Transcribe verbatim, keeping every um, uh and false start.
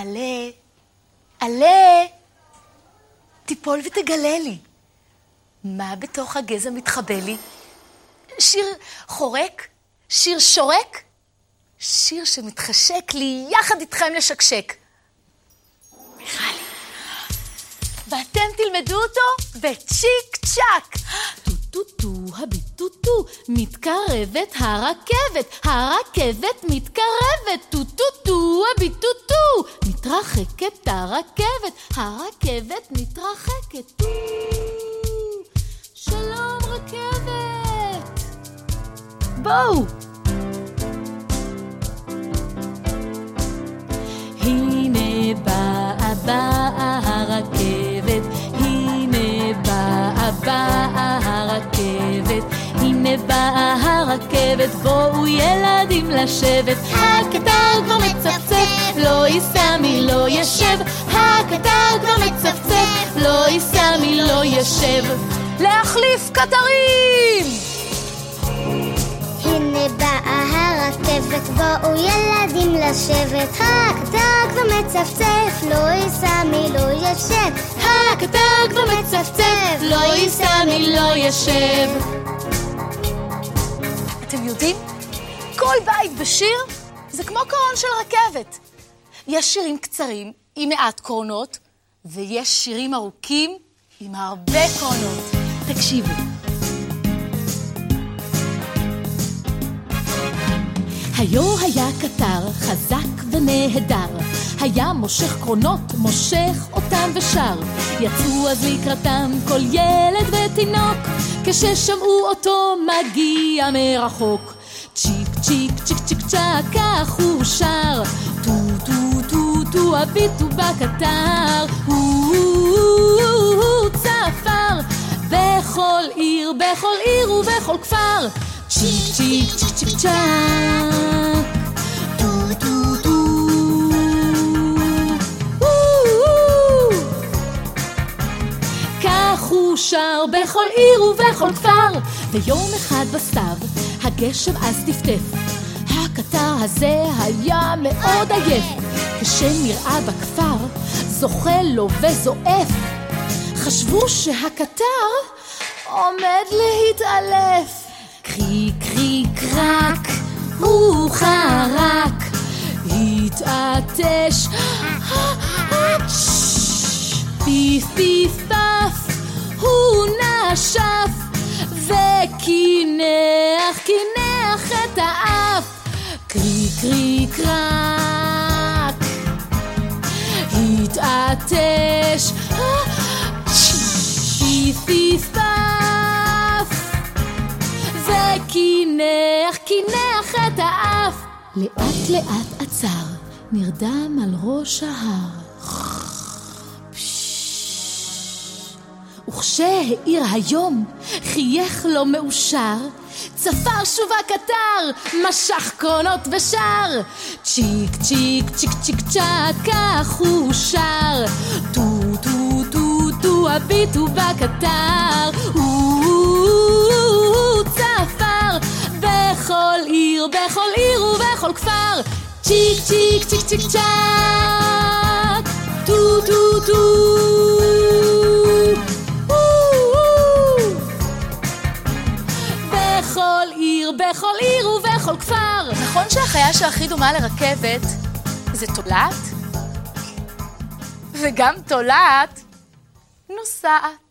עלה, עלה, תיפול ותגלה לי. מה בתוך הגזע מתחבא לי? שיר חורק? שיר שורק? שיר שמתחשק לי יחד איתכם לשקשק. מיכלי. ואתם תלמדו אותו בצ'יק צ'ק. טו-טו-טו, הביטו-טו, מתקרבת הרכבת, הרכבת מתקרבת, טו-טו-טו, הביטו-טו, מתרחקת הרכבת, הרכבת מתרחקת, טו. שלום רכבת. בואו. הנה באה באה הרכבת, הנה באה באה הרכבת, הנה באה הרכבת, בואו ילדים לשבת. הקטר כבר מצפצף, לא ייסע מי לא ישב, הקטר כבר מצפצף, לא ייסע מי לא ישב. להחליף קטרים! הנה באה הרכבת, בואו ילדים לשבת. הקטר כבר מצפצף, לא ייסע מי לא ישב, הקטר כבר מצפצף, לא ייסע מי לא ישב. אתם יודעים? כל בית בשיר זה כמו קרון של רכבת. יש שירים קצרים עם מעט קרונות, ויש שירים ארוכים עם הרבה קרונות. תקשיבו. היו היה קטר חזק ונהדר, היה מושך קרונות, מושך אותם ושר. יצאו אז לקראתם כל ילד ותינוק, כששמעו אותו מגיע מרחוק. צ'יק צ'יק צ'יק צ'יק צ'ק, כך הוא שר, טו טו טו טו, הביטו בקטר. הוא צפר בכל עיר, בכל עיר ובכל כפר. צ'יק צ'יק צ'יק צ'יק צ'ק, טו טו טו. כך הוא שר בכל עיר ובכל כפר. ויום אחד בסתיו הגשם אז טפטף, הקטר הזה היה מאוד עייף. כשנראה בכפר זוחל לו וזועף, חשבו שהקטר עומד להתעלף. קרי קרי קרק, הוא חרק, התעטש, פיף פיף פף, הוא נשף, וכינח, כינח את האף. קרי קרי קרק, התעטש, פיף פיף פף, וכינח, כינח את האף. לאט לאט עצר, נרדם על ראש ההר. וכשהאיר היום, חייך לו מאושר, צפר שוב הקטר, משך קרונות ושר. צ'יק צ'יק צ'יק צ'יק צ'ק, כך הוא שר, טו טו טו טו, הביטו בקטר. הוא צפר בכל עיר, בכל עיר ובכל כפר. צ'יק צ'יק צ'יק צ'יק צ'ק, טו טו טו. בכל עיר, בכל עיר ובכל כפר. נכון שהחיה שהכי דומה לרכבת זה תולעת? וגם תולעת נוסעת.